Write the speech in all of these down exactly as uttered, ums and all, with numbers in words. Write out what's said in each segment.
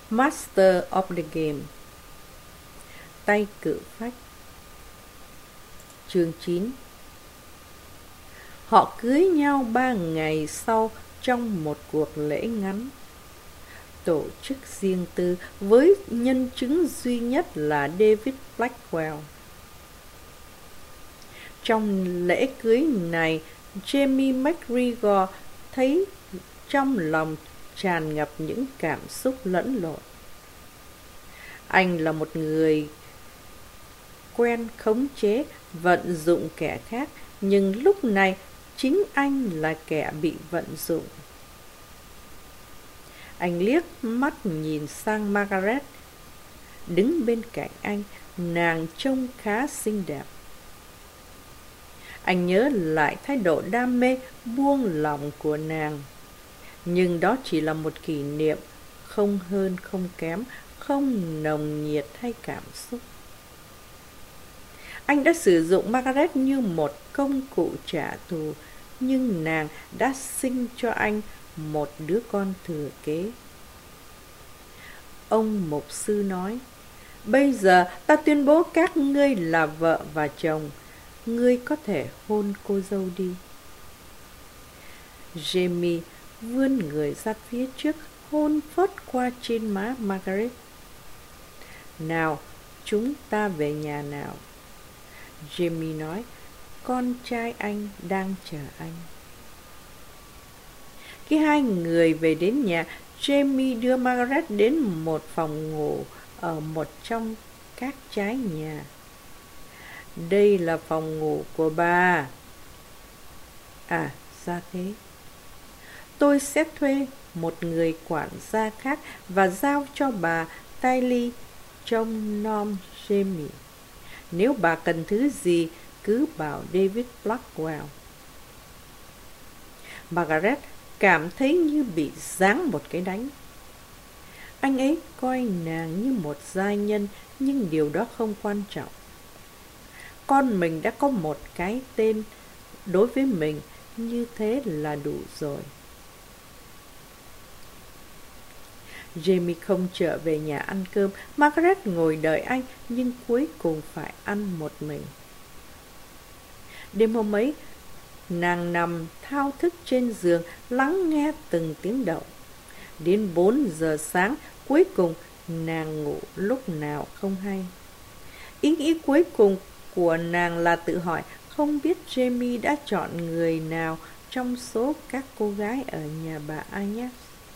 Master of the Game. Tay cự phách. Chương chín. Họ cưới nhau ba ngày sau trong một cuộc lễ ngắn, tổ chức riêng tư với nhân chứng duy nhất là David Blackwell. Trong lễ cưới này, Jamie McGregor thấy trong lòng tràn ngập những cảm xúc lẫn lộn. Anh là một người quen khống chế, vận dụng kẻ khác, nhưng lúc này chính anh là kẻ bị vận dụng. Anh liếc mắt nhìn sang Margaret, đứng bên cạnh anh, nàng trông khá xinh đẹp. Anh nhớ lại thái độ đam mê, buông lỏng của nàng. Nhưng đó chỉ là một kỷ niệm, không hơn không kém, không nồng nhiệt hay cảm xúc. Anh đã sử dụng Margaret như một công cụ trả thù, nhưng nàng đã sinh cho anh một đứa con thừa kế. Ông mục sư nói, bây giờ ta tuyên bố các ngươi là vợ và chồng, ngươi có thể hôn cô dâu đi. Jamie vươn người ra phía trước, hôn phớt qua trên má Margaret. Nào, chúng ta về nhà nào. Jamie nói, con trai anh đang chờ anh. Khi hai người về đến nhà, Jamie đưa Margaret đến một phòng ngủ ở một trong các trái nhà. Đây là phòng ngủ của bà. À, ra thế. Tôi sẽ thuê một người quản gia khác và giao cho bà Tylee trông nom Jamie. Nếu bà cần thứ gì, cứ bảo David Blackwell. Margaret cảm thấy như bị giáng một cái đánh. Anh ấy coi nàng như một gia nhân, nhưng điều đó không quan trọng. Con mình đã có một cái tên, đối với mình như thế là đủ rồi. Jamie không trở về nhà ăn cơm. Margaret ngồi đợi anh, nhưng cuối cùng phải ăn một mình. Đêm hôm ấy, nàng nằm thao thức trên giường, lắng nghe từng tiếng động. Đến bốn giờ sáng, cuối cùng nàng ngủ lúc nào không hay. Ý nghĩ cuối cùng của nàng là tự hỏi, không biết Jamie đã chọn người nào trong số các cô gái ở nhà bà Agnes.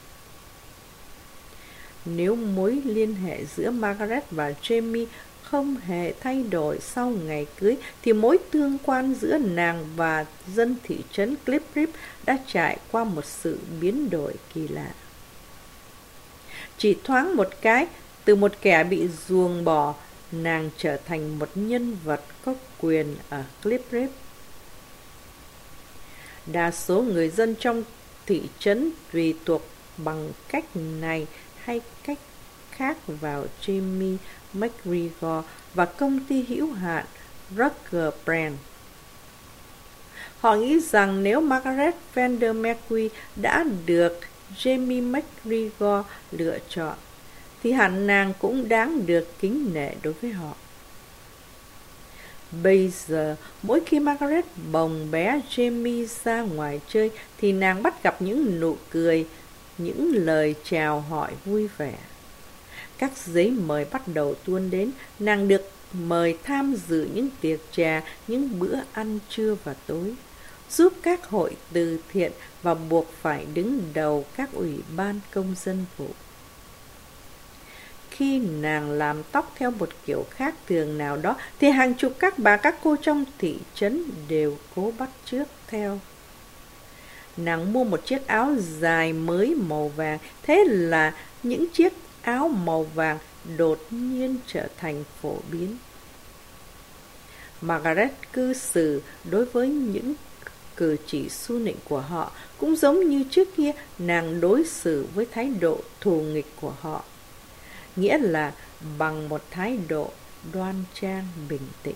Nếu mối liên hệ giữa Margaret và Jamie không hề thay đổi sau ngày cưới, thì mối tương quan giữa nàng và dân thị trấn Cliff Rip đã trải qua một sự biến đổi kỳ lạ. Chỉ thoáng một cái, từ một kẻ bị ruồng bỏ, nàng trở thành một nhân vật có quyền ở Cliff Rip. Đa số người dân trong thị trấn tùy thuộc bằng cách này hay cách khác vào Jamie McGregor và công ty hữu hạn Rucker Brand. Họ nghĩ rằng nếu Margaret Vander McGee đã được Jamie McGregor lựa chọn, thì hẳn nàng cũng đáng được kính nể đối với họ. Bây giờ, mỗi khi Margaret bồng bé Jamie ra ngoài chơi, thì nàng bắt gặp những nụ cười, những lời chào hỏi vui vẻ. Các giấy mời bắt đầu tuôn đến, nàng được mời tham dự những tiệc trà, những bữa ăn trưa và tối, giúp các hội từ thiện và buộc phải đứng đầu các ủy ban công dân vụ. Khi nàng làm tóc theo một kiểu khác thường nào đó, thì hàng chục các bà các cô trong thị trấn đều cố bắt chước theo. Nàng mua một chiếc áo dài mới màu vàng, thế là những chiếc áo màu vàng đột nhiên trở thành phổ biến. Margaret cư xử đối với những cử chỉ xu nịnh của họ cũng giống như trước kia nàng đối xử với thái độ thù nghịch của họ, nghĩa là bằng một thái độ đoan trang bình tĩnh.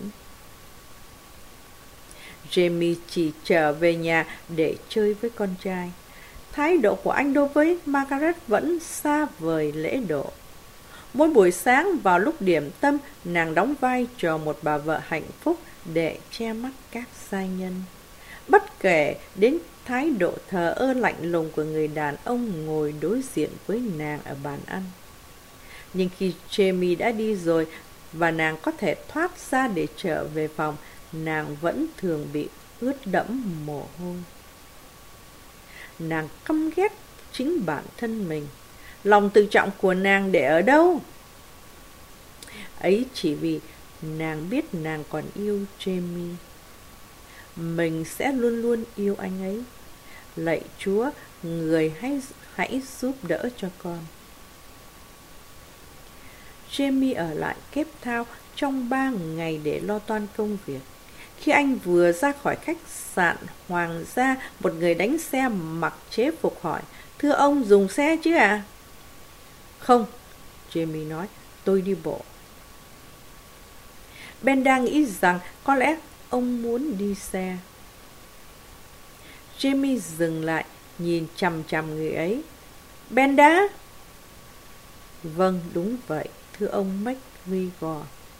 Jamie chỉ trở về nhà để chơi với con trai. Thái độ của anh đối với Margaret vẫn xa vời lễ độ. Mỗi buổi sáng vào lúc điểm tâm, nàng đóng vai trò một bà vợ hạnh phúc để che mắt các gia nhân. Bất kể đến thái độ thờ ơ lạnh lùng của người đàn ông ngồi đối diện với nàng ở bàn ăn. Nhưng khi Jamie đã đi rồi và nàng có thể thoát ra để trở về phòng, nàng vẫn thường bị ướt đẫm mồ hôi. Nàng căm ghét chính bản thân mình. Lòng tự trọng của nàng để ở đâu? Ấy chỉ vì nàng biết nàng còn yêu Jamie. Mình sẽ luôn luôn yêu anh ấy. Lạy Chúa, người hãy, hãy giúp đỡ cho con. Jamie ở lại Cape Town trong ba ngày để lo toan công việc. Khi anh vừa ra khỏi khách sạn Hoàng gia, một người đánh xe mặc chế phục hỏi, thưa ông dùng xe chứ ạ? À? Không, Jamie nói, tôi đi bộ. Benda nghĩ rằng có lẽ ông muốn đi xe. Jamie dừng lại, nhìn chằm chằm người ấy. Benda? Vâng, đúng vậy, thưa ông McGregor.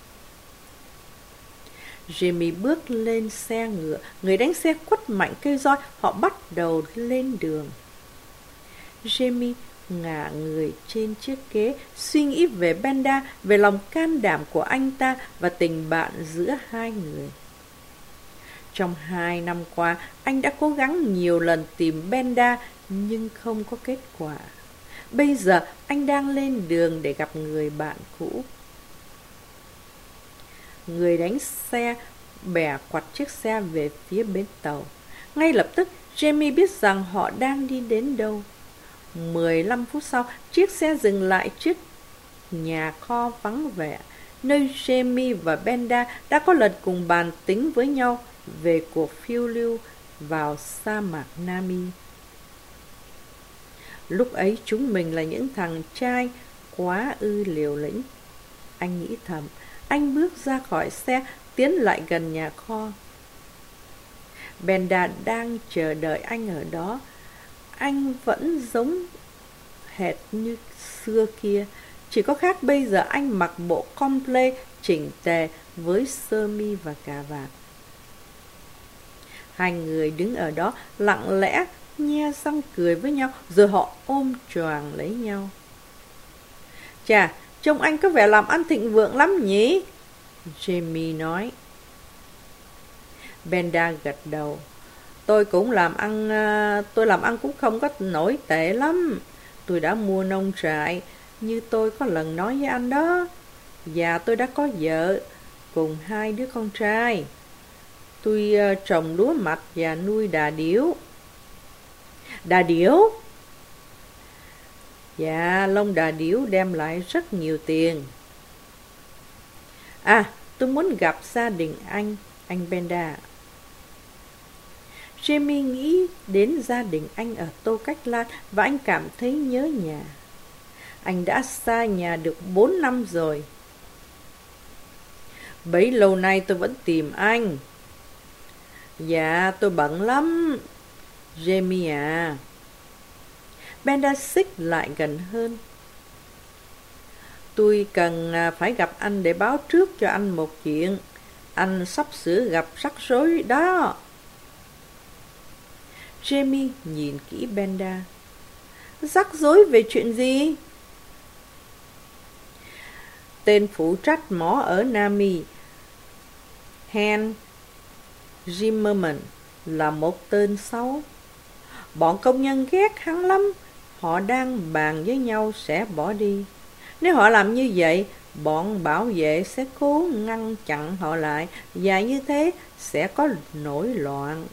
Jamie bước lên xe ngựa, người đánh xe quất mạnh cây roi, họ bắt đầu lên đường. Jamie ngả người trên chiếc ghế, suy nghĩ về Benda, về lòng can đảm của anh ta và tình bạn giữa hai người. Trong hai năm qua, anh đã cố gắng nhiều lần tìm Benda nhưng không có kết quả. Bây giờ anh đang lên đường để gặp người bạn cũ. Người đánh xe bẻ quặt chiếc xe về phía bến tàu. Ngay lập tức, Jamie biết rằng họ đang đi đến đâu. Mười lăm phút sau, chiếc xe dừng lại trước nhà kho vắng vẻ, nơi Jamie và Benda đã có lần cùng bàn tính với nhau về cuộc phiêu lưu vào sa mạc Nami. Lúc ấy chúng mình là những thằng trai quá ư liều lĩnh. Anh nghĩ thầm. Anh bước ra khỏi xe, tiến lại gần nhà kho. Benda đang chờ đợi anh ở đó. Anh vẫn giống hệt như xưa kia, chỉ có khác bây giờ anh mặc bộ comple chỉnh tề với sơ mi và cà vạt. Hai người đứng ở đó lặng lẽ nhe răng cười với nhau, rồi họ ôm choàng lấy nhau. Chà, trông anh có vẻ làm ăn thịnh vượng lắm nhỉ? Jamie nói. Benda gật đầu. Tôi cũng làm ăn, tôi làm ăn cũng không có nổi tệ lắm. Tôi đã mua nông trại, như tôi có lần nói với anh đó. Và tôi đã có vợ, cùng hai đứa con trai. Tôi uh, trồng lúa mạch và nuôi đà điểu. Đà điểu? Dạ, lông đà điểu đem lại rất nhiều tiền. À, tôi muốn gặp gia đình anh, anh Benda. Jamie nghĩ đến gia đình anh ở Tô Cách Lan và anh cảm thấy nhớ nhà. Anh đã xa nhà được bốn năm rồi. Bấy lâu nay tôi vẫn tìm anh. Dạ, tôi bận lắm, Jamie à. Benda xích lại gần hơn. Tôi cần phải gặp anh để báo trước cho anh một chuyện. Anh sắp sửa gặp rắc rối đó. Jamie nhìn kỹ Benda. Rắc rối về chuyện gì? Tên phụ trách mỏ ở Nami, Hans Zimmerman, là một tên xấu. Bọn công nhân ghét hắn lắm. Họ đang bàn với nhau sẽ bỏ đi. Nếu họ làm như vậy, bọn bảo vệ sẽ cố ngăn chặn họ lại, và như thế sẽ có nổi loạn.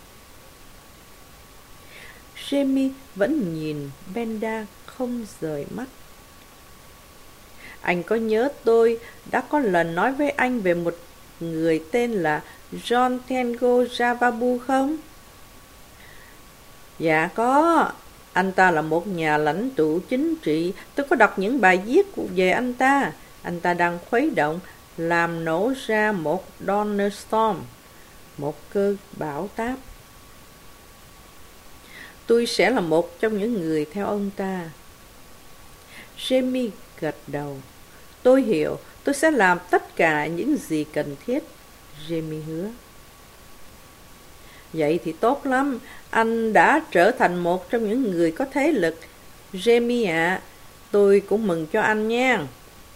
Jamie vẫn nhìn Benda không rời mắt. Anh có nhớ tôi đã có lần nói với anh về một người tên là John Tengo Javabu không? Dạ có. Anh ta là một nhà lãnh tụ chính trị. Tôi có đọc những bài viết về anh ta. Anh ta đang khuấy động làm nổ ra một Donnerstorm, một cơn bão táp. Tôi sẽ là một trong những người theo ông ta. Jamie gật đầu. Tôi hiểu, tôi sẽ làm tất cả những gì cần thiết, Jamie hứa. Vậy thì tốt lắm, anh đã trở thành một trong những người có thế lực. Jamie ạ, à, tôi cũng mừng cho anh nha.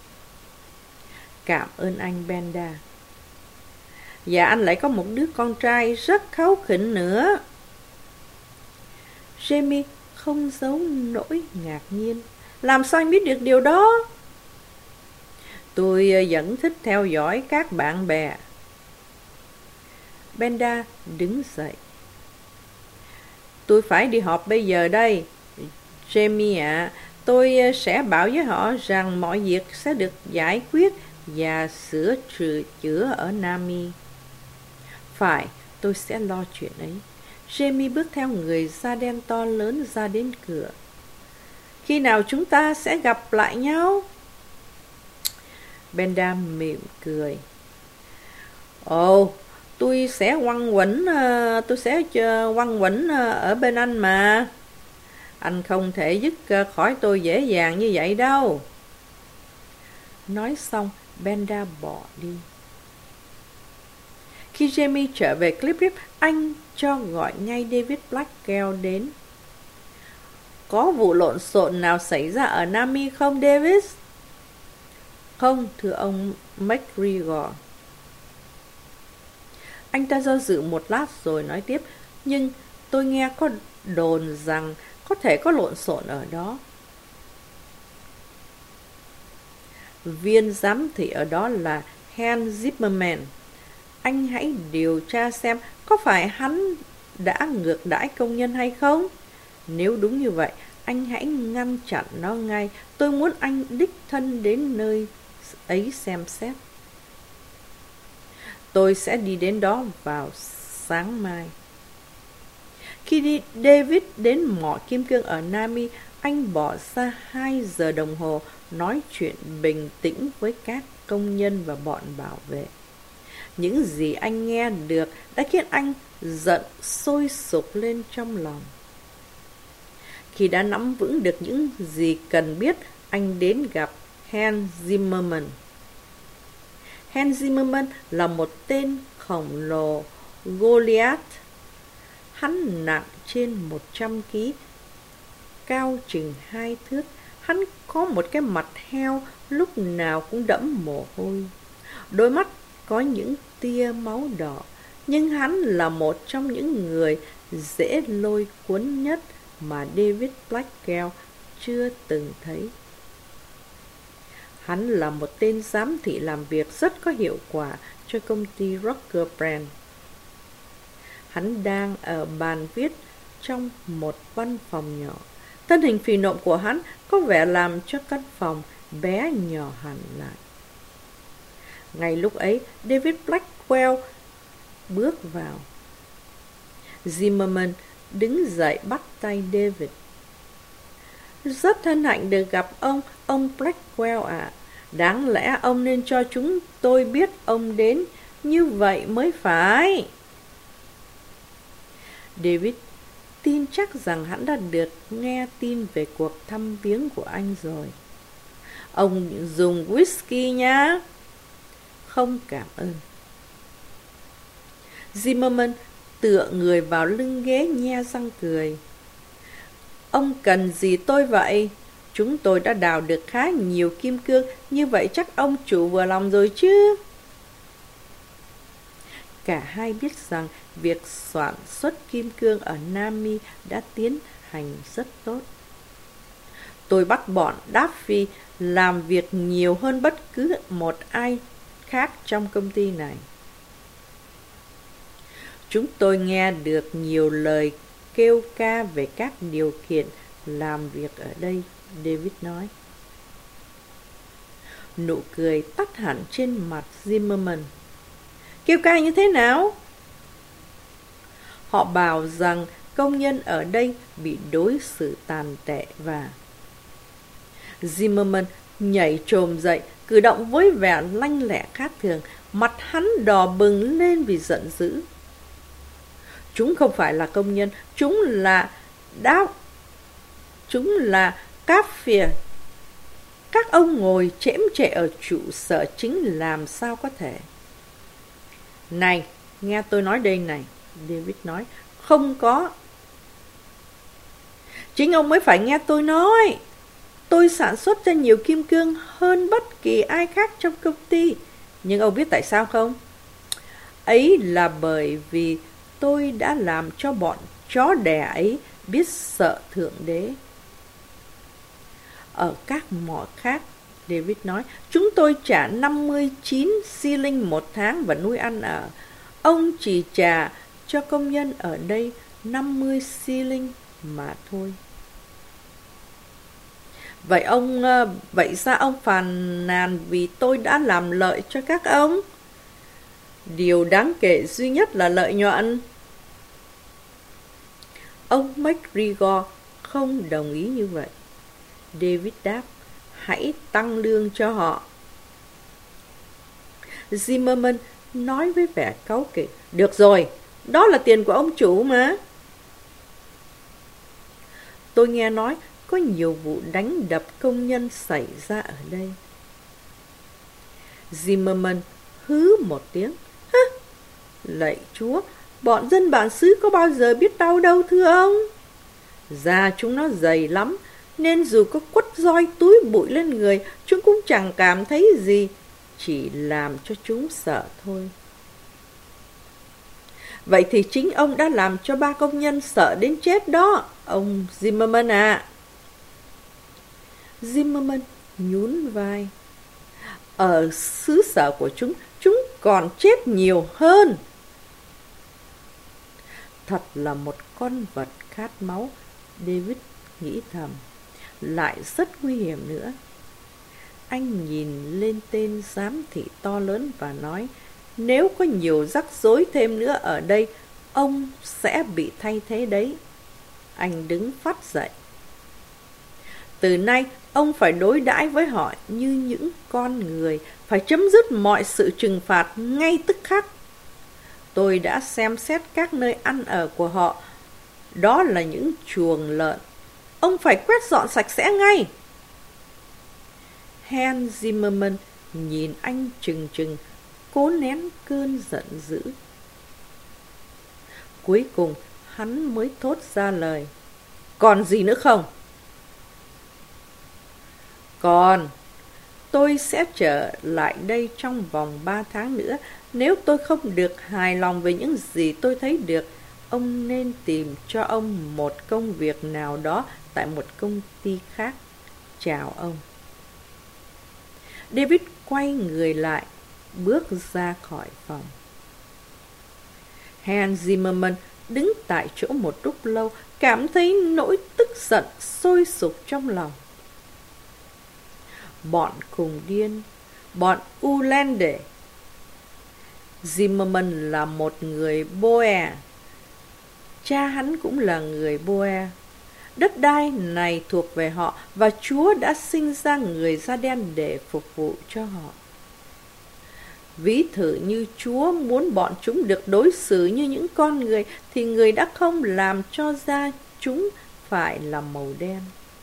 Cảm ơn anh, Benda. Và anh lại có một đứa con trai rất kháu khỉnh nữa. Jamie không giấu nỗi ngạc nhiên. Làm sao anh biết được điều đó? Tôi vẫn thích theo dõi các bạn bè. Benda đứng dậy. Tôi phải đi họp bây giờ đây. Jamie ạ, à, tôi sẽ bảo với họ rằng mọi việc sẽ được giải quyết và sửa chữa ở Nami. Phải, tôi sẽ lo chuyện ấy. Jamie bước theo người da đen to lớn ra đến cửa. Khi nào chúng ta sẽ gặp lại nhau? Benda mỉm cười. Ồ, tôi sẽ quăng quẩn, tôi sẽ quăng quẩn ở bên anh mà. Anh không thể dứt khỏi tôi dễ dàng như vậy đâu. Nói xong, Benda bỏ đi. Khi Jamie trở về Cliff River, anh cho gọi ngay David Blackwell đến. Có vụ lộn xộn nào xảy ra ở Nami không, David? Không, thưa ông McGregor. Anh ta do dự một lát rồi nói tiếp. Nhưng tôi nghe có đồn rằng có thể có lộn xộn ở đó. Viên giám thị ở đó là Hans Zimmerman. Anh hãy điều tra xem có phải hắn đã ngược đãi công nhân hay không. Nếu đúng như vậy, anh hãy ngăn chặn nó ngay. Tôi muốn anh đích thân đến nơi ấy xem xét. Tôi sẽ đi đến đó vào sáng mai. Khi đi, David đến mỏ kim cương ở Nami, anh bỏ ra hai giờ đồng hồ nói chuyện bình tĩnh với các công nhân và bọn bảo vệ. Những gì anh nghe được đã khiến anh giận sôi sục lên trong lòng. Khi đã nắm vững được những gì cần biết, anh đến gặp Hans Zimmerman. Hans Zimmerman là một tên khổng lồ Goliath. Hắn nặng trên một trăm ki lô gam, cao chừng hai thước. Hắn có một cái mặt heo lúc nào cũng đẫm mồ hôi. Đôi mắt có những tia máu đỏ. Nhưng hắn là một trong những người dễ lôi cuốn nhất mà David Blackwell chưa từng thấy. Hắn là một tên giám thị làm việc rất có hiệu quả cho công ty Rocker Brand. Hắn đang ở bàn viết trong một văn phòng nhỏ. Thân hình phì nộm của hắn có vẻ làm cho căn phòng bé nhỏ hẳn lại. Ngay lúc ấy, David Blackwell bước vào. Zimmerman đứng dậy bắt tay David. Rất hân hạnh được gặp ông, ông Blackwell ạ. À. Đáng lẽ ông nên cho chúng tôi biết ông đến, như vậy mới phải. David tin chắc rằng hắn đã được nghe tin về cuộc thăm viếng của anh rồi. Ông dùng whisky nhá. Không, cảm ơn. Zimmerman tựa người vào lưng ghế nhe răng cười. Ông cần gì tôi vậy? Chúng tôi đã đào được khá nhiều kim cương, như vậy chắc ông chủ vừa lòng rồi chứ. Cả hai biết rằng việc sản xuất kim cương ở Nami đã tiến hành rất tốt. Tôi bắt bọn Daffy làm việc nhiều hơn bất cứ một ai khác trong công ty này. Chúng tôi nghe được nhiều lời kêu ca về các điều kiện làm việc ở đây, David nói. Nụ cười tắt hẳn trên mặt Zimmerman. Kêu ca như thế nào? Họ bảo rằng công nhân ở đây bị đối xử tàn tệ và... Zimmerman nhảy chồm dậy, cử động với vẻ lanh lẹ khác thường. Mặt hắn đỏ bừng lên vì giận dữ. Chúng không phải là công nhân, chúng là đáp, chúng là cáp phìa. Các ông ngồi chễm chệ ở trụ sở chính làm sao có thể. Này, nghe tôi nói đây này, David nói. Không có. Chính ông mới phải nghe tôi nói. Tôi sản xuất ra nhiều kim cương hơn bất kỳ ai khác trong công ty. Nhưng ông biết tại sao không? Ấy là bởi vì tôi đã làm cho bọn chó đẻ ấy biết sợ Thượng Đế. Ở các mỏ khác, David nói, chúng tôi trả năm mươi chín xi linh một tháng và nuôi ăn ở. Ông chỉ trả cho công nhân ở đây năm mươi xi linh mà thôi. Vậy ông, vậy sao ông phàn nàn vì tôi đã làm lợi cho các ông? Điều đáng kể duy nhất là lợi nhuận. Ông McGregor không đồng ý như vậy. David đáp, hãy tăng lương cho họ. Zimmerman nói với vẻ cáu kỉnh, được rồi, đó là tiền của ông chủ mà. Tôi nghe nói có nhiều vụ đánh đập công nhân xảy ra ở đây. Zimmerman hứ một tiếng. Hứ, lạy Chúa, bọn dân bản xứ có bao giờ biết đau đâu thưa ông. Da chúng nó dày lắm, nên dù có quất roi túi bụi lên người, chúng cũng chẳng cảm thấy gì, chỉ làm cho chúng sợ thôi. Vậy thì chính ông đã làm cho ba công nhân sợ đến chết đó, ông Zimmerman à. Zimmerman nhún vai. Ở xứ sở của chúng, chúng còn chết nhiều hơn. Thật là một con vật khát máu, David nghĩ thầm. Lại rất nguy hiểm nữa. Anh nhìn lên tên giám thị to lớn và nói, nếu có nhiều rắc rối thêm nữa ở đây, ông sẽ bị thay thế đấy. Anh đứng phắt dậy. Từ nay, ông phải đối đãi với họ như những con người, phải chấm dứt mọi sự trừng phạt ngay tức khắc. Tôi đã xem xét các nơi ăn ở của họ. Đó là những chuồng lợn. Ông phải quét dọn sạch sẽ ngay. Hans Zimmerman nhìn anh trừng trừng, cố nén cơn giận dữ. Cuối cùng, hắn mới thốt ra lời. Còn gì nữa không? Còn, tôi sẽ trở lại đây trong vòng ba tháng nữa. Nếu tôi không được hài lòng với những gì tôi thấy được, ông nên tìm cho ông một công việc nào đó tại một công ty khác. Chào ông. David quay người lại, bước ra khỏi phòng. Hans Zimmerman đứng tại chỗ một lúc lâu, cảm thấy nỗi tức giận sôi sục trong lòng. Bọn khùng điên, bọn Ulande. Zimmerman là một người Boer. Cha hắn cũng là người Boer. Đất đai này thuộc về họ và Chúa đã sinh ra người da đen để phục vụ cho họ. Ví thử như Chúa muốn bọn chúng được đối xử như những con người thì người đã không làm cho da chúng phải là màu đen.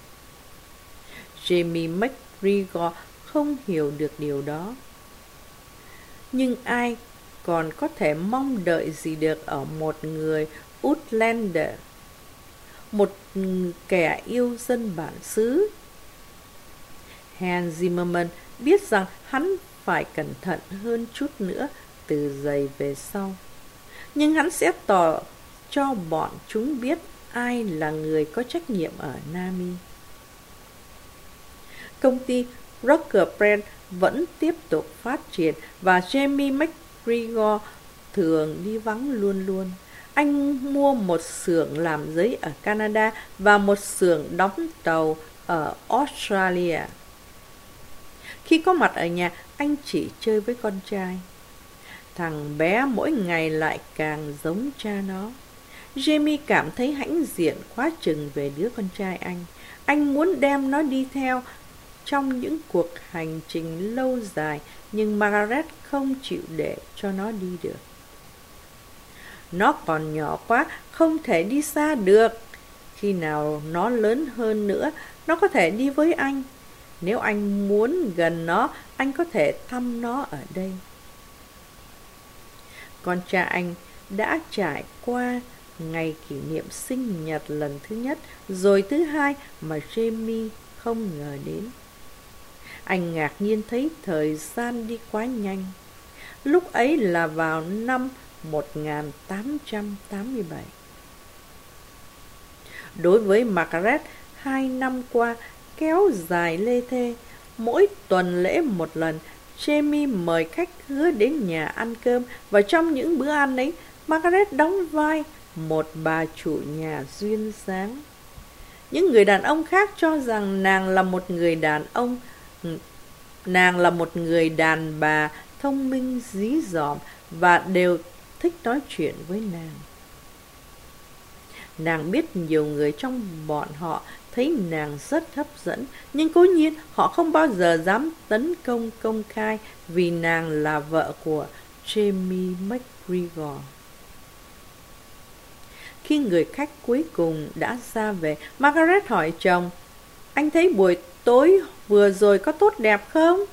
Jamie McGregor không hiểu được điều đó. Nhưng ai còn có thể mong đợi gì được ở một người Uitlander, một kẻ yêu dân bản xứ? Hans Zimmerman biết rằng hắn phải cẩn thận hơn chút nữa từ giây về sau. Nhưng hắn sẽ tỏ cho bọn chúng biết ai là người có trách nhiệm ở Nami. Công ty Rocker Brand vẫn tiếp tục phát triển và Jamie McGregor thường đi vắng luôn luôn. Anh mua một xưởng làm giấy ở Canada và một xưởng đóng tàu ở Australia. Khi có mặt ở nhà, anh chỉ chơi với con trai. Thằng bé mỗi ngày lại càng giống cha nó. Jamie cảm thấy hãnh diện quá chừng về đứa con trai anh. Anh muốn đem nó đi theo trong những cuộc hành trình lâu dài, nhưng Margaret không chịu để cho nó đi được. Nó còn nhỏ quá, không thể đi xa được. Khi nào nó lớn hơn nữa, nó có thể đi với anh. Nếu anh muốn gần nó, anh có thể thăm nó ở đây. Con trai anh đã trải qua ngày kỷ niệm sinh nhật lần thứ nhất, rồi thứ hai mà Jamie không ngờ đến. Anh ngạc nhiên thấy thời gian đi quá nhanh. Lúc ấy là vào năm một nghìn tám trăm tám mươi bảy. Đối với Margaret, hai năm qua kéo dài lê thê. Mỗi tuần lễ một lần, Jamie mời khách khứa đến nhà ăn cơm, và trong những bữa ăn ấy, Margaret đóng vai một bà chủ nhà duyên dáng. Những người đàn ông khác cho rằng nàng là một người đàn ông, nàng là một người đàn bà thông minh dí dỏm và đều thích nói chuyện với nàng. Nàng biết nhiều người trong bọn họ thấy nàng rất hấp dẫn, nhưng cố nhiên họ không bao giờ dám tấn công công khai vì nàng là vợ của Jamie McGregor. Khi người khách cuối cùng đã ra về, Margaret hỏi chồng, anh thấy buổi tối vừa rồi có tốt đẹp không?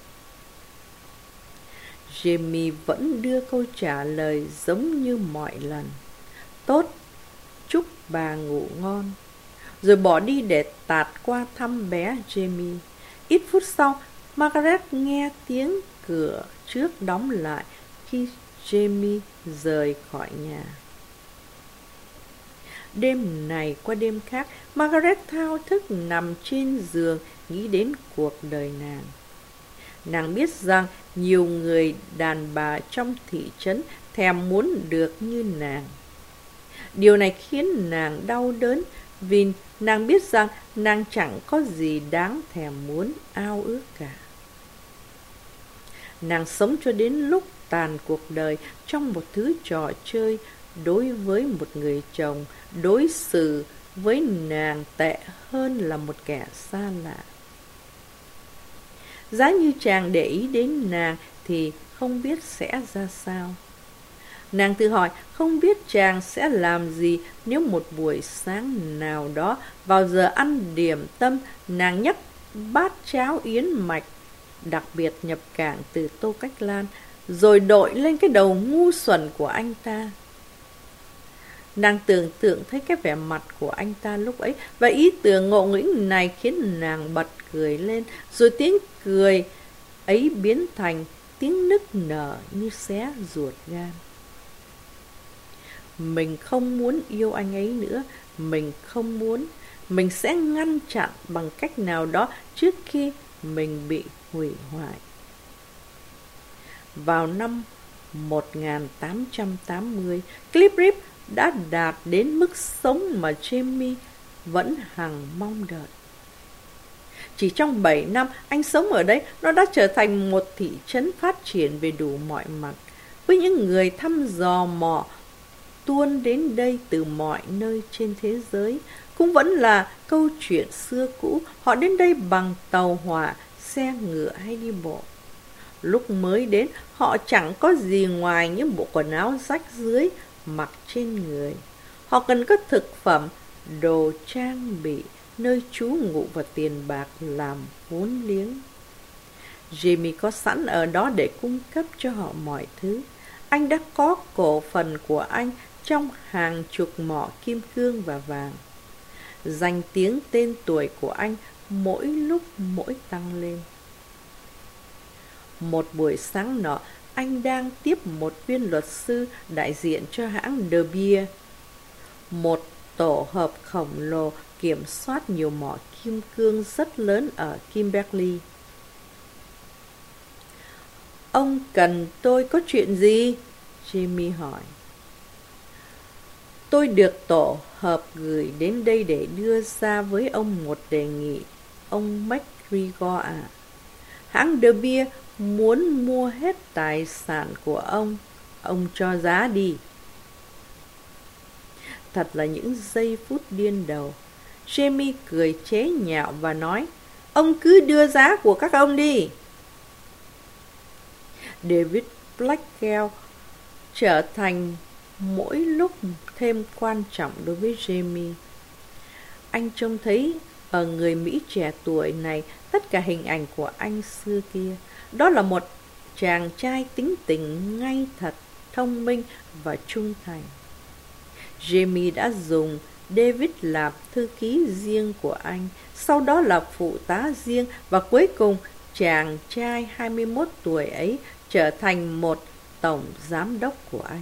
Jamie vẫn đưa câu trả lời giống như mọi lần. Tốt, chúc bà ngủ ngon. Rồi bỏ đi để tạt qua thăm bé Jamie. Ít phút sau, Margaret nghe tiếng cửa trước đóng lại khi Jamie rời khỏi nhà. Đêm này qua đêm khác, Margaret thao thức nằm trên giường nghĩ đến cuộc đời nàng. Nàng biết rằng nhiều người đàn bà trong thị trấn thèm muốn được như nàng. Điều này khiến nàng đau đớn vì nàng biết rằng nàng chẳng có gì đáng thèm muốn ao ước cả. Nàng sống cho đến lúc tàn cuộc đời trong một thứ trò chơi đối với một người chồng đối xử với nàng tệ hơn là một kẻ xa lạ. Giá như chàng để ý đến nàng thì không biết sẽ ra sao. Nàng tự hỏi không biết chàng sẽ làm gì nếu một buổi sáng nào đó vào giờ ăn điểm tâm nàng nhấc bát cháo yến mạch đặc biệt nhập cảng từ Tô Cách Lan rồi đội lên cái đầu ngu xuẩn của anh ta. Nàng tưởng tượng thấy cái vẻ mặt của anh ta lúc ấy, và ý tưởng ngộ nghĩnh này khiến nàng bật cười lên, rồi tiếng cười ấy biến thành tiếng nức nở như xé ruột gan. Mình không muốn yêu anh ấy nữa, mình không muốn, mình sẽ ngăn chặn bằng cách nào đó trước khi mình bị hủy hoại. Vào năm một nghìn tám trăm tám mươi, Cliff Reeve đã đạt đến mức sống mà Jamie vẫn hằng mong đợi. Chỉ trong bảy năm anh sống ở đây, nó đã trở thành một thị trấn phát triển về đủ mọi mặt, với những người thăm dò mò tuôn đến đây từ mọi nơi trên thế giới. Cũng vẫn là câu chuyện xưa cũ, họ đến đây bằng tàu hỏa, xe ngựa hay đi bộ. Lúc mới đến, họ chẳng có gì ngoài những bộ quần áo rách rưới mặc trên người. Họ cần có thực phẩm, đồ trang bị, nơi trú ngụ và tiền bạc làm vốn liếng. Jamie có sẵn ở đó để cung cấp cho họ mọi thứ. Anh đã có cổ phần của anh trong hàng chục mỏ kim cương và vàng. Danh tiếng tên tuổi của anh mỗi lúc mỗi tăng lên. Một buổi sáng nọ, anh đang tiếp một viên luật sư đại diện cho hãng De Beers, một tổ hợp khổng lồ kiểm soát nhiều mỏ kim cương rất lớn ở Kimberley. Ông cần tôi có chuyện gì? Jamie hỏi. Tôi được tổ hợp gửi đến đây để đưa ra với ông một đề nghị, ông McGregor à. Hãng De Beers muốn mua hết tài sản của ông. Ông cho giá đi. Thật là những giây phút điên đầu. Jamie cười chế nhạo và nói, ông cứ đưa giá của các ông đi. David Blackwell trở thành mỗi lúc thêm quan trọng đối với Jamie. Anh trông thấy ở người Mỹ trẻ tuổi này tất cả hình ảnh của anh xưa kia. Đó là một chàng trai tính tình ngay thật, thông minh và trung thành. Jamie đã dùng David làm thư ký riêng của anh, sau đó là phụ tá riêng, và cuối cùng chàng trai hai mươi mốt tuổi ấy trở thành một tổng giám đốc của anh.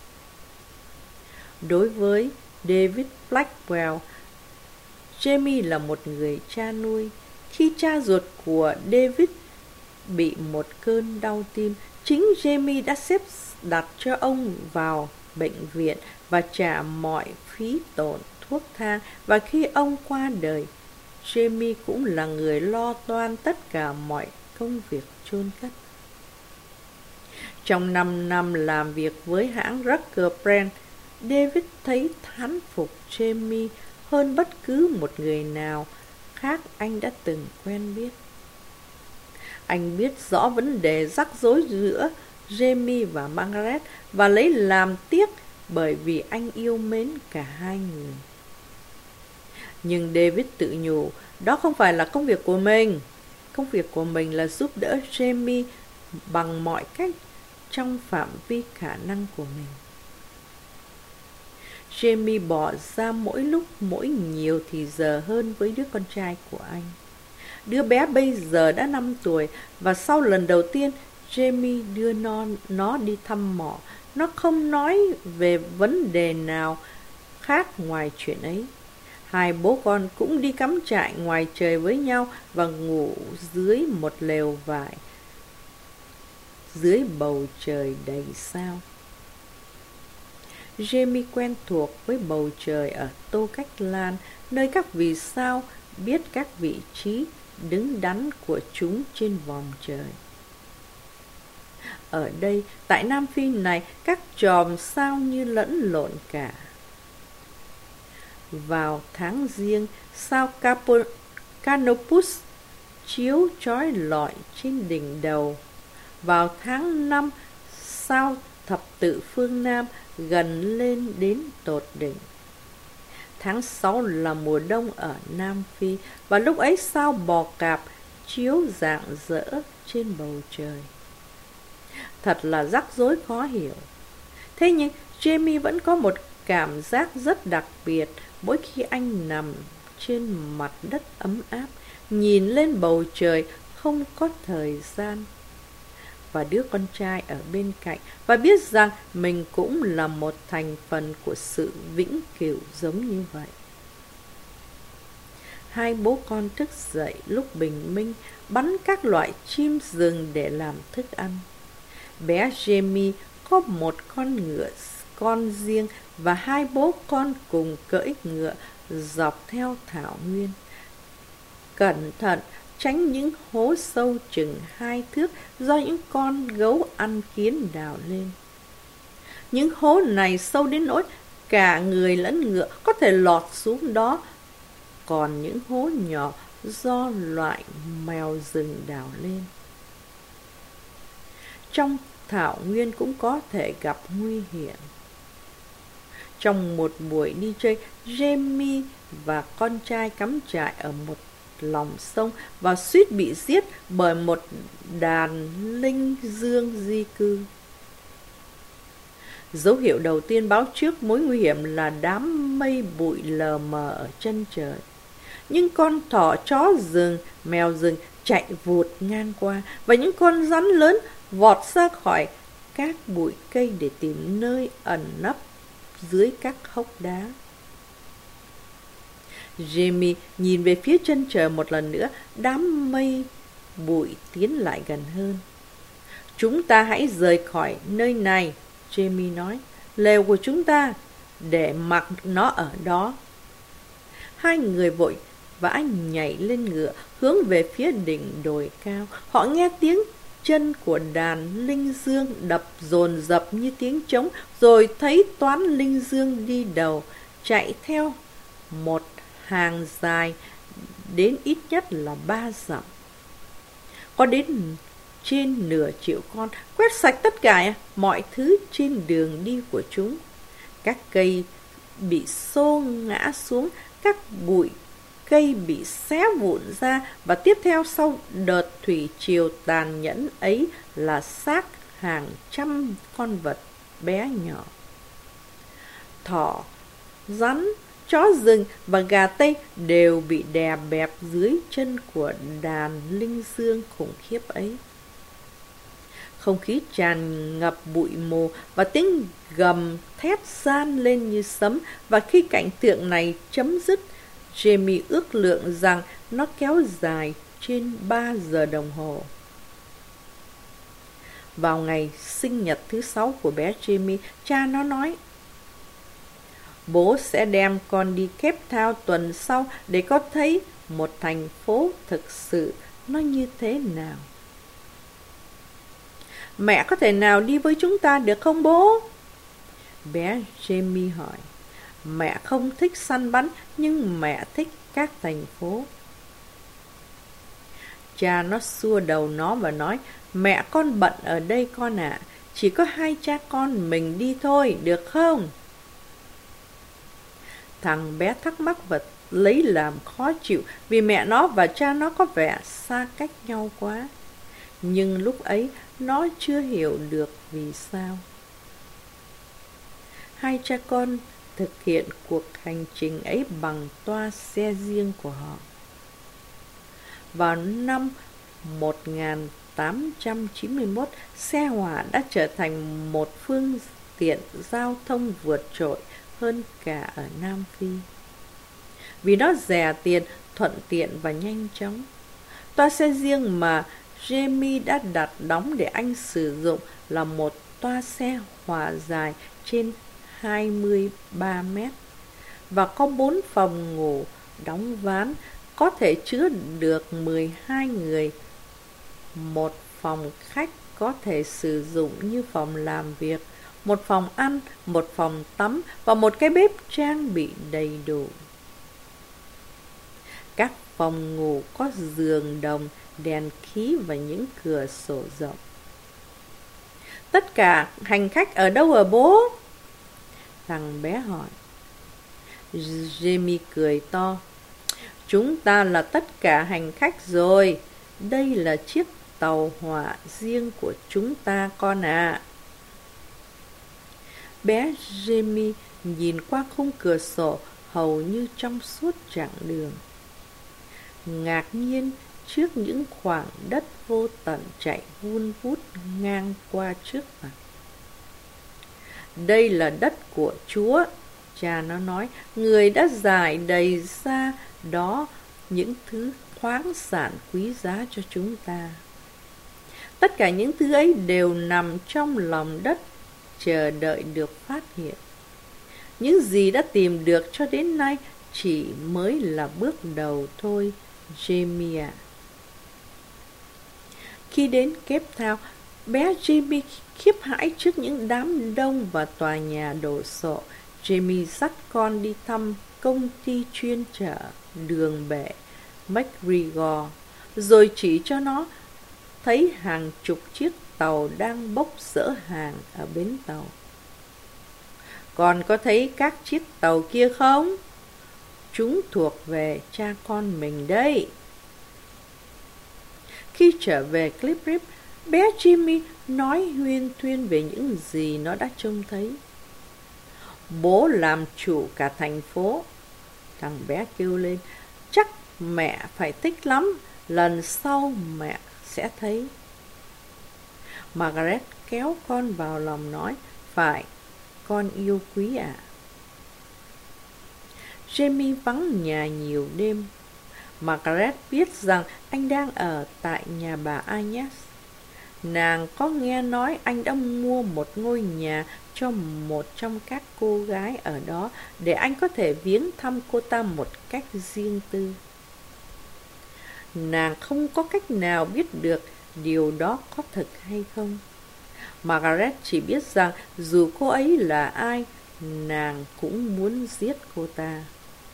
Đối với David Blackwell, Jamie là một người cha nuôi. Khi cha ruột của David bị một cơn đau tim, chính Jamie đã xếp đặt cho ông vào bệnh viện và trả mọi phí tổn thuốc thang, và khi ông qua đời, Jamie cũng là người lo toan tất cả mọi công việc chôn cất. Trong năm năm làm việc với hãng Rucker Brand, David thấy thán phục Jamie hơn bất cứ một người nào khác anh đã từng quen biết. Anh biết rõ vấn đề rắc rối giữa Jamie và Margaret và lấy làm tiếc bởi vì anh yêu mến cả hai người. Nhưng David tự nhủ, đó không phải là công việc của mình. Công việc của mình là giúp đỡ Jamie bằng mọi cách trong phạm vi khả năng của mình. Jamie bỏ ra mỗi lúc mỗi nhiều thì giờ hơn với đứa con trai của anh. Đứa bé bây giờ đã năm tuổi, và sau lần đầu tiên Jamie đưa nó, nó đi thăm mỏ, nó không nói về vấn đề nào khác ngoài chuyện ấy. Hai bố con cũng đi cắm trại ngoài trời với nhau và ngủ dưới một lều vải, dưới bầu trời đầy sao. Jamie quen thuộc với bầu trời ở Tô Cách Lan, nơi các vì sao biết các vị trí đứng đắn của chúng trên vòm trời. Ở đây, tại Nam Phi này, các chòm sao như lẫn lộn cả. Vào tháng Giêng, sao Capo, Canopus chiếu chói lọi trên đỉnh đầu. Vào tháng năm, sao Thập Tự Phương Nam gần lên đến tột đỉnh. Tháng sáu là mùa đông ở Nam Phi, và lúc ấy sao Bò Cạp chiếu rạng rỡ trên bầu trời. Thật là rắc rối khó hiểu. Thế nhưng Jamie vẫn có một cảm giác rất đặc biệt mỗi khi anh nằm trên mặt đất ấm áp, nhìn lên bầu trời không có thời gian, và đứa con trai ở bên cạnh, và biết rằng mình cũng là một thành phần của sự vĩnh cửu giống như vậy. Hai bố con thức dậy lúc bình minh, bắn các loại chim rừng để làm thức ăn. Bé Jamie có một con ngựa con riêng, và hai bố con cùng cưỡi ngựa dọc theo thảo nguyên. Cẩn thận tránh những hố sâu chừng hai thước do những con gấu ăn kiến đào lên. Những hố này sâu đến nỗi cả người lẫn ngựa có thể lọt xuống đó, còn những hố nhỏ do loại mèo rừng đào lên. Trong thảo nguyên cũng có thể gặp nguy hiểm. Trong một buổi đi chơi, Jamie và con trai cắm trại ở một lòng sông và suýt bị giết bởi một đàn linh dương di cư. Dấu hiệu đầu tiên báo trước mối nguy hiểm là đám mây bụi lờ mờ ở chân trời. Những con thỏ, chó rừng, mèo rừng chạy vụt ngang qua, và những con rắn lớn vọt ra khỏi các bụi cây để tìm nơi ẩn nấp dưới các hốc đá. Jamie nhìn về phía chân trời một lần nữa, đám mây bụi tiến lại gần hơn. Chúng ta hãy rời khỏi nơi này, Jamie nói, lều của chúng ta, để mặc nó ở đó. Hai người vội vã nhảy lên ngựa, hướng về phía đỉnh đồi cao. Họ nghe tiếng chân của đàn linh dương đập dồn dập như tiếng trống, rồi thấy toán linh dương đi đầu, chạy theo một hàng dài đến ít nhất là ba dặm. Có đến trên nửa triệu con, quét sạch tất cả mọi thứ trên đường đi của chúng. Các cây bị xô ngã xuống, các bụi cây bị xé vụn ra, và tiếp theo sau đợt thủy triều tàn nhẫn ấy là xác hàng trăm con vật bé nhỏ. Thỏ, rắn, chó rừng và gà Tây đều bị đè bẹp dưới chân của đàn linh dương khủng khiếp ấy. Không khí tràn ngập bụi mù và tiếng gầm thét gian lên như sấm, và khi cảnh tượng này chấm dứt, Jamie ước lượng rằng nó kéo dài trên ba giờ đồng hồ. Vào ngày sinh nhật thứ sáu của bé Jamie, cha nó nói: "Bố sẽ đem con đi Cape Town tuần sau để con thấy một thành phố thực sự nó như thế nào." "Mẹ có thể nào đi với chúng ta được không bố?" bé Jamie hỏi. "Mẹ không thích săn bắn, nhưng mẹ thích các thành phố." Cha nó xua đầu nó và nói: "Mẹ con bận ở đây con ạ, à. Chỉ có hai cha con mình đi thôi, được không?" Thằng bé thắc mắc và lấy làm khó chịu vì mẹ nó và cha nó có vẻ xa cách nhau quá. Nhưng lúc ấy nó chưa hiểu được vì sao. Hai cha con thực hiện cuộc hành trình ấy bằng toa xe riêng của họ. Vào năm một nghìn tám trăm chín mươi mốt, xe hỏa đã trở thành một phương tiện giao thông vượt trội hơn cả ở Nam Phi. Vì nó rẻ tiền, thuận tiện và nhanh chóng. Toa xe riêng mà Jamie đã đặt đóng để anh sử dụng là một toa xe hỏa dài trên hai mươi ba mét và có bốn phòng ngủ đóng ván, có thể chứa được mười hai người. Một phòng khách có thể sử dụng như phòng làm việc, một phòng ăn, một phòng tắm và một cái bếp trang bị đầy đủ. Các phòng ngủ có giường đồng, đèn khí và những cửa sổ rộng. "Tất cả hành khách ở đâu ở bố?" thằng bé hỏi. Jamie cười to. "Chúng ta là tất cả hành khách rồi. Đây là chiếc tàu hỏa riêng của chúng ta con ạ." À. Bé Jamie nhìn qua khung cửa sổ hầu như trong suốt chặng đường, ngạc nhiên trước những khoảng đất vô tận chạy vun vút ngang qua trước mặt. "Đây là đất của Chúa," cha nó nói. "Người đã rải đầy ra đó những thứ khoáng sản quý giá cho chúng ta. Tất cả những thứ ấy đều nằm trong lòng đất, chờ đợi được phát hiện. Những gì đã tìm được cho đến nay chỉ mới là bước đầu thôi, Jamie ạ." Khi đến Cape Town, bé Jamie khiếp hãi trước những đám đông và tòa nhà đồ sộ. Jamie dắt con đi thăm công ty chuyên chở đường bể McGregor, rồi chỉ cho nó thấy hàng chục chiếc tàu đang bốc dỡ hàng ở bến tàu. "Con có thấy các chiếc tàu kia không? Chúng thuộc về cha con mình đây." Khi trở về Cliff River, bé Jimmy nói huyên thuyên về những gì nó đã trông thấy. "Bố làm chủ cả thành phố," thằng bé kêu lên. "Chắc mẹ phải thích lắm, lần sau mẹ sẽ thấy." Margaret kéo con vào lòng nói: "Phải, con yêu quý ạ." À. Jamie vắng nhà nhiều đêm. Margaret biết rằng anh đang ở tại nhà bà Agnes. Nàng có nghe nói anh đã mua một ngôi nhà cho một trong các cô gái ở đó để anh có thể viếng thăm cô ta một cách riêng tư. Nàng không có cách nào biết được điều đó có thật hay không. Margaret chỉ biết rằng dù cô ấy là ai, nàng cũng muốn giết cô ta.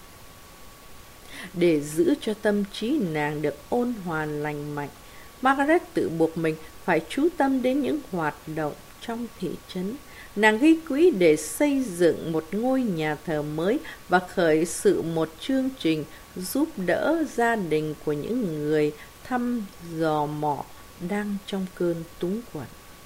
Để giữ cho tâm trí nàng được ôn hòa lành mạnh, Margaret tự buộc mình phải chú tâm đến những hoạt động trong thị trấn. nàng gây quỹ để xây dựng một ngôi nhà thờ mới và khởi sự một chương trình giúp đỡ gia đình của những người thăm dò mỏ đang trong cơn túng quẫn.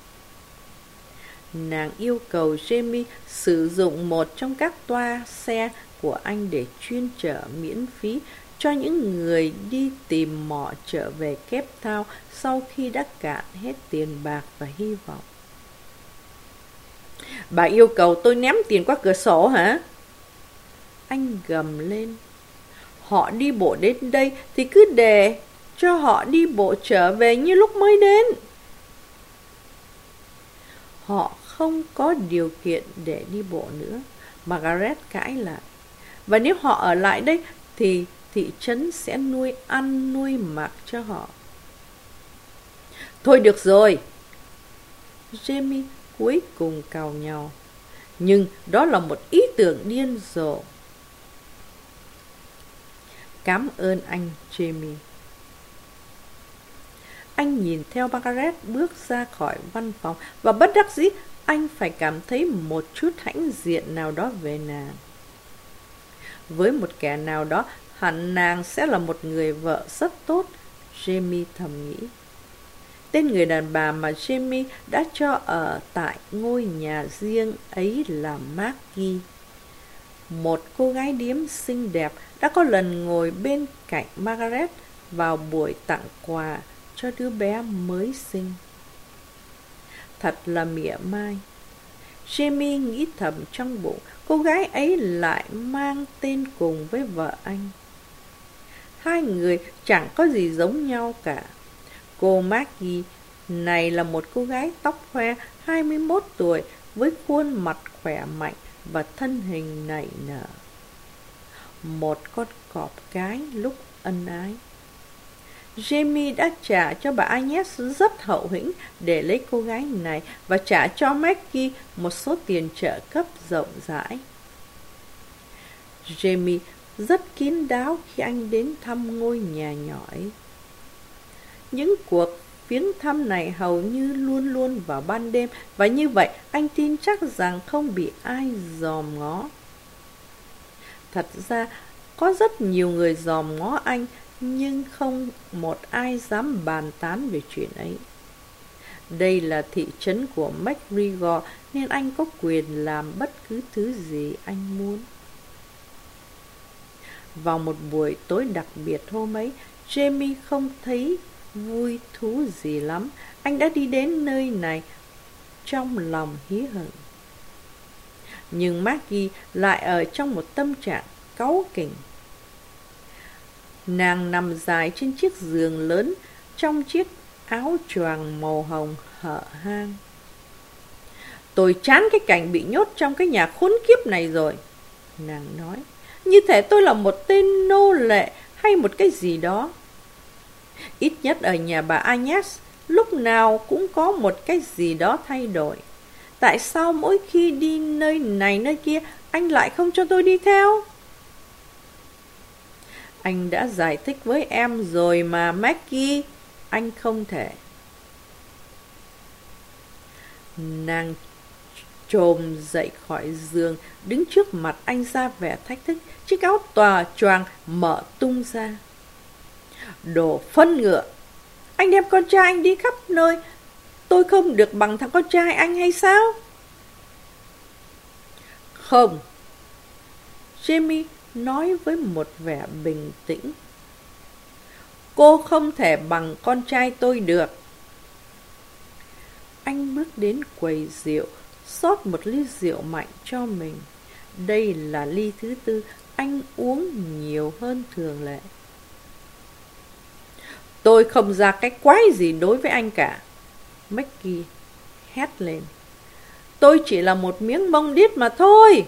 Nàng yêu cầu Jamie sử dụng một trong các toa xe của anh để chuyên chở miễn phí cho những người đi tìm mỏ trở về Cape Town sau khi đã cạn hết tiền bạc và hy vọng. Bà yêu cầu tôi ném tiền qua cửa sổ hả? Anh gầm lên. Họ đi bộ đến đây thì cứ để cho họ đi bộ trở về như lúc mới đến. Họ không có điều kiện để đi bộ nữa, Margaret cãi lại. Và nếu họ ở lại đây thì thị trấn sẽ nuôi ăn nuôi mặc cho họ. Thôi được rồi, Jamie cuối cùng càu nhau. Nhưng đó là một ý tưởng điên rồ. Cảm ơn anh, Jamie. Anh nhìn theo Margaret bước ra khỏi văn phòng và bất đắc dĩ anh phải cảm thấy một chút hãnh diện nào đó về nàng. Với một kẻ nào đó, hẳn nàng sẽ là một người vợ rất tốt, Jamie thầm nghĩ. Tên người đàn bà mà Jamie đã cho ở tại ngôi nhà riêng ấy là Maggie. Một cô gái điếm xinh đẹp đã có lần ngồi bên cạnh Margaret vào buổi tặng quà cho đứa bé mới sinh. Thật là mỉa mai. Jamie nghĩ thầm trong bụng, cô gái ấy lại mang tên cùng với vợ anh. Hai người chẳng có gì giống nhau cả. Cô Maggie này là một cô gái tóc hoe hai mươi mốt tuổi với khuôn mặt khỏe mạnh và thân hình nảy nở. Một con cọp cái lúc ân ái. Jamie đã trả cho bà Agnes rất hậu hĩnh để lấy cô gái này và trả cho Maggie một số tiền trợ cấp rộng rãi. Jamie rất kín đáo khi anh đến thăm ngôi nhà nhỏ ấy. Những cuộc viếng thăm này hầu như luôn luôn vào ban đêm, và như vậy anh tin chắc rằng không bị ai dòm ngó. Thật ra, có rất nhiều người dòm ngó anh, nhưng không một ai dám bàn tán về chuyện ấy. Đây là thị trấn của MacGregor nên anh có quyền làm bất cứ thứ gì anh muốn. Vào một buổi tối đặc biệt hôm ấy, Jamie không thấy vui thú gì lắm. Anh đã đi đến nơi này trong lòng hí hửng. Nhưng Maggie lại ở trong một tâm trạng cáu kỉnh. Nàng nằm dài trên chiếc giường lớn trong chiếc áo choàng màu hồng hở hang. Tôi chán cái cảnh bị nhốt trong cái nhà khốn kiếp này rồi, nàng nói. Như thể tôi là một tên nô lệ hay một cái gì đó. Ít nhất ở nhà bà Agnes, lúc nào cũng có một cái gì đó thay đổi. Tại sao mỗi khi đi nơi này nơi kia, anh lại không cho tôi đi theo? Anh đã giải thích với em rồi mà, Maggie. Anh không thể. Nàng chồm dậy khỏi giường, đứng trước mặt anh ra vẻ thách thức. Chiếc áo tòa choàng mở tung ra. Đồ phân ngựa! Anh đem con trai anh đi khắp nơi. Tôi không được bằng thằng con trai anh hay sao? Không. Jamie nói với một vẻ bình tĩnh. Cô không thể bằng con trai tôi được. Anh bước đến quầy rượu, xót một ly rượu mạnh cho mình. Đây là ly thứ tư, anh uống nhiều hơn thường lệ. Tôi không ra cái quái gì đối với anh cả, Maggie hét lên. Tôi chỉ là một miếng bông điếc mà thôi.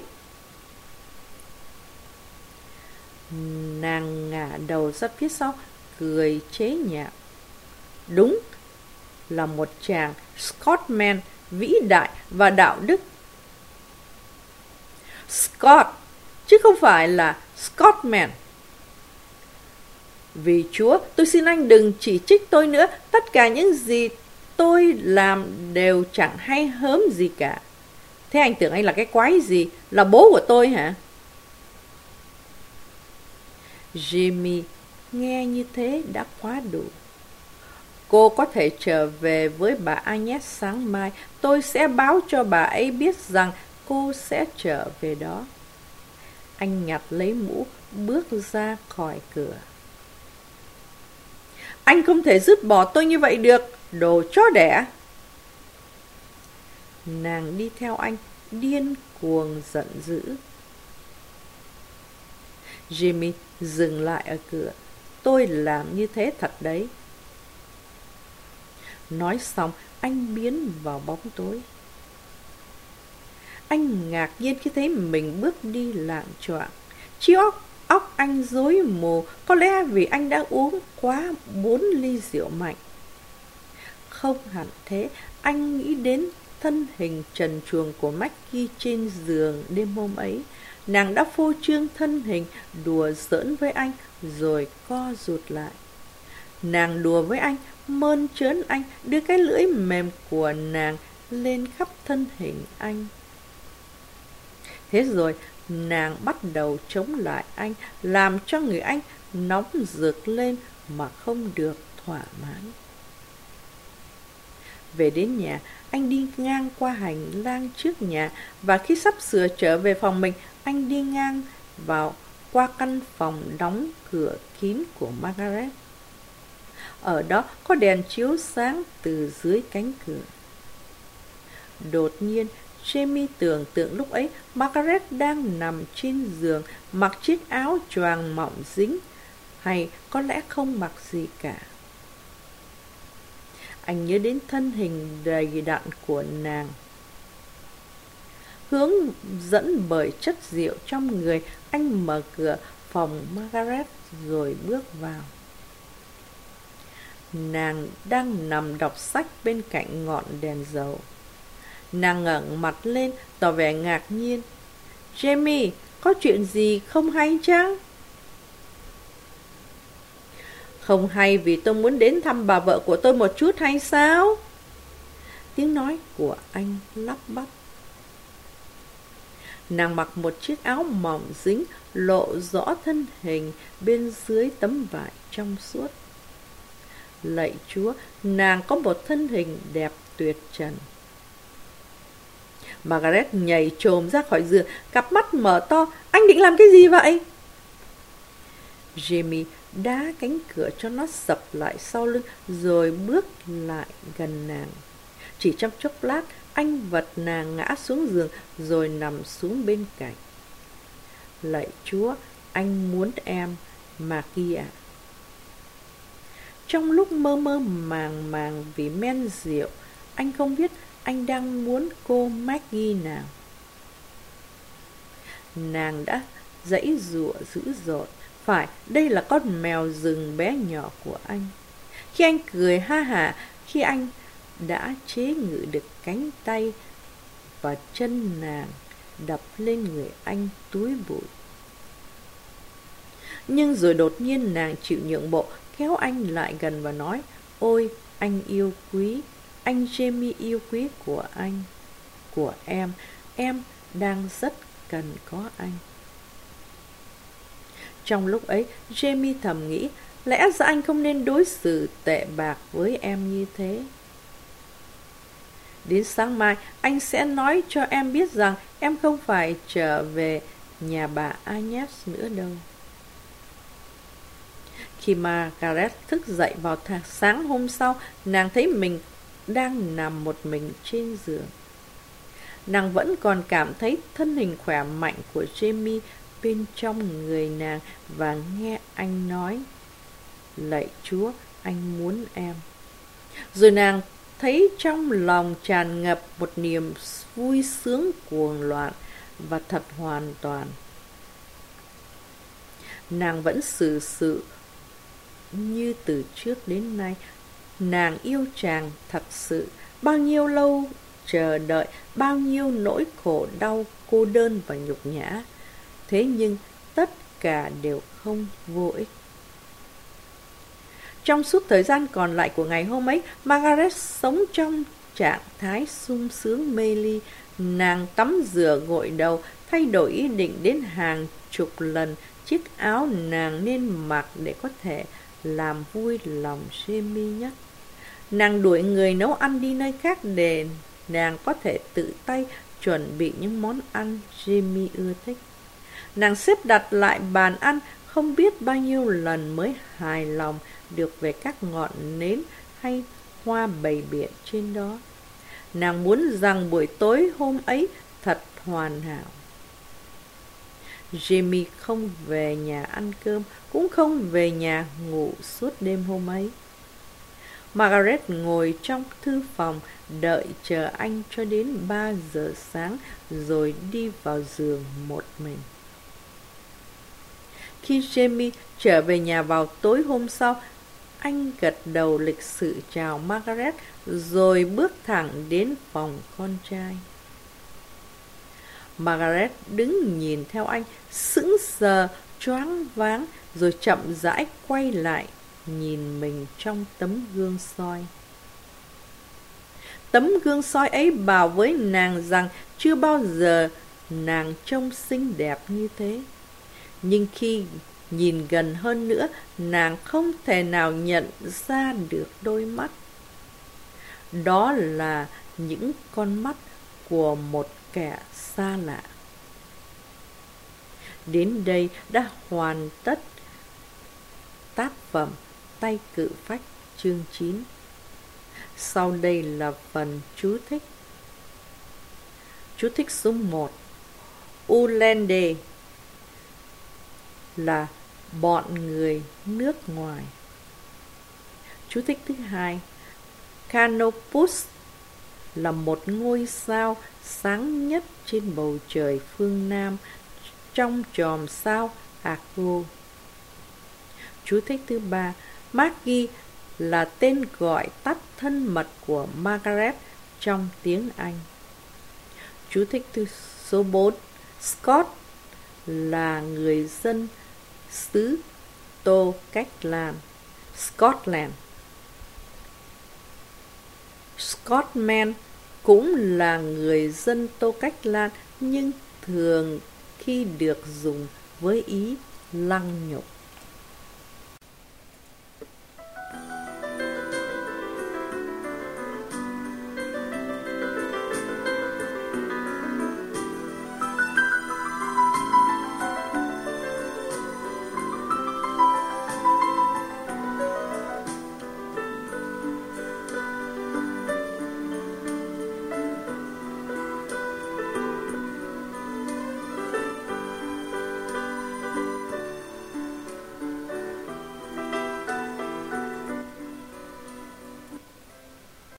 Nàng ngả đầu ra phía sau, cười chế nhạo. Đúng là một chàng Scotsman vĩ đại và đạo đức. Scott, chứ không phải là Scotsman. Vì Chúa, tôi xin anh đừng chỉ trích tôi nữa. Tất cả những gì tôi làm đều chẳng hay hớm gì cả. Thế anh tưởng anh là cái quái gì? Là bố của tôi hả? Jimmy nghe như thế đã quá đủ. Cô có thể trở về với bà Agnes sáng mai. Tôi sẽ báo cho bà ấy biết rằng cô sẽ trở về đó. Anh nhặt lấy mũ, bước ra khỏi cửa. Anh không thể dứt bỏ tôi như vậy được, đồ chó đẻ. Nàng đi theo anh, điên cuồng giận dữ. Jimmy dừng lại ở cửa. Tôi làm như thế thật đấy. Nói xong, anh biến vào bóng tối. Anh ngạc nhiên khi thấy mình bước đi lạng choạng. Chiếc óc, óc anh rối mù, có lẽ vì anh đã uống quá bốn ly rượu mạnh. Không hẳn thế, anh nghĩ đến thân hình trần truồng của Maggie trên giường đêm hôm ấy. Nàng đã phô trương thân hình, đùa giỡn với anh, rồi co rụt lại. Nàng đùa với anh, mơn trớn anh, đưa cái lưỡi mềm của nàng lên khắp thân hình anh. Thế rồi, nàng bắt đầu chống lại anh, làm cho người anh nóng rực lên mà không được thỏa mãn. Về đến nhà, anh đi ngang qua hành lang trước nhà, và khi sắp sửa trở về phòng mình, anh đi ngang vào qua căn phòng đóng cửa kín của Margaret. Ở đó có đèn chiếu sáng từ dưới cánh cửa. Đột nhiên, Jamie tưởng tượng lúc ấy Margaret đang nằm trên giường, mặc chiếc áo choàng mỏng dính, hay có lẽ không mặc gì cả. Anh nhớ đến thân hình đầy đặn của nàng, hướng dẫn bởi chất rượu trong người. Anh mở cửa phòng Margaret rồi bước vào. Nàng đang nằm đọc sách bên cạnh ngọn đèn dầu. Nàng ngẩng mặt lên, tỏ vẻ ngạc nhiên. Jamie, có chuyện gì không hay chăng? Không hay vì tôi muốn đến thăm bà vợ của tôi một chút hay sao? Tiếng nói của anh lắp bắp. Nàng mặc một chiếc áo mỏng dính, lộ rõ thân hình bên dưới tấm vải trong suốt. Lạy Chúa, nàng có một thân hình đẹp tuyệt trần. Margaret nhảy chồm ra khỏi giường, cặp mắt mở to. Anh định làm cái gì vậy? Jamie đá cánh cửa cho nó sập lại sau lưng, rồi bước lại gần nàng. Chỉ trong chốc lát, anh vật nàng ngã xuống giường, rồi nằm xuống bên cạnh. Lạy Chúa, anh muốn em, Maggie ạ. Trong lúc mơ mơ màng màng vì men rượu, anh không biết anh đang muốn cô Maggie nào. Nàng đã giãy giụa dữ dội. Phải, đây là con mèo rừng bé nhỏ của anh. Khi anh cười ha hả, khi anh đã chế ngự được cánh tay và chân nàng đập lên người anh túi bụi. Nhưng rồi đột nhiên nàng chịu nhượng bộ, kéo anh lại gần và nói: Ôi, anh yêu quý, anh Jamie yêu quý của anh, của em, em đang rất cần có anh. Trong lúc ấy, Jamie thầm nghĩ, lẽ ra anh không nên đối xử tệ bạc với em như thế. Đến sáng mai, anh sẽ nói cho em biết rằng em không phải trở về nhà bà Agnes nữa đâu. Khi Margaret thức dậy vào sáng hôm sau, nàng thấy mình đang nằm một mình trên giường. Nàng vẫn còn cảm thấy thân hình khỏe mạnh của Jamie bên trong người nàng và nghe anh nói: Lạy Chúa, anh muốn em. Rồi nàng thấy trong lòng tràn ngập một niềm vui sướng cuồng loạn và thật hoàn toàn. Nàng vẫn xử sự như từ trước đến nay. Nàng yêu chàng thật sự. Bao nhiêu lâu chờ đợi, bao nhiêu nỗi khổ đau, cô đơn và nhục nhã. Thế nhưng tất cả đều không vô ích. Trong suốt thời gian còn lại của ngày hôm ấy, Margaret sống trong trạng thái sung sướng mê ly. Nàng tắm rửa gội đầu, thay đổi ý định đến hàng chục lần chiếc áo nàng nên mặc để có thể làm vui lòng Jamie nhất. Nàng đuổi người nấu ăn đi nơi khác để nàng có thể tự tay chuẩn bị những món ăn Jamie ưa thích. Nàng xếp đặt lại bàn ăn không biết bao nhiêu lần mới hài lòng được về các ngọn nến hay hoa bày biện trên đó. Nàng muốn rằng buổi tối hôm ấy thật hoàn hảo. Jamie không về nhà ăn cơm, cũng không về nhà ngủ suốt đêm hôm ấy. Margaret ngồi trong thư phòng đợi chờ anh cho đến ba giờ sáng rồi đi vào giường một mình. Khi Jamie trở về nhà vào tối hôm sau, anh gật đầu lịch sự chào Margaret rồi bước thẳng đến phòng con trai. Margaret đứng nhìn theo anh, sững sờ, choáng váng, rồi chậm rãi quay lại, nhìn mình trong tấm gương soi. Tấm gương soi ấy bảo với nàng rằng chưa bao giờ nàng trông xinh đẹp như thế. Nhưng khi nhìn gần hơn nữa, nàng không thể nào nhận ra được đôi mắt. Đó là những con mắt của một kẻ xa lạ. Đến đây đã hoàn tất tác phẩm Tay Cự Phách chương chín. Sau đây là phần chú thích. Chú thích số một. Ulande là bọn người nước ngoài. Chú thích thứ hai. Canopus là một ngôi sao sáng nhất trên bầu trời phương Nam trong chòm sao Argo. Chú thích thứ ba. Maggie là tên gọi tắt thân mật của Margaret trong tiếng Anh. Chú thích thứ số bốn. Scott là người dân xứ Tô Cách Lan, Scotland. Scotsman cũng là người dân Tô Cách Lan, nhưng thường khi được dùng với ý lăng nhục.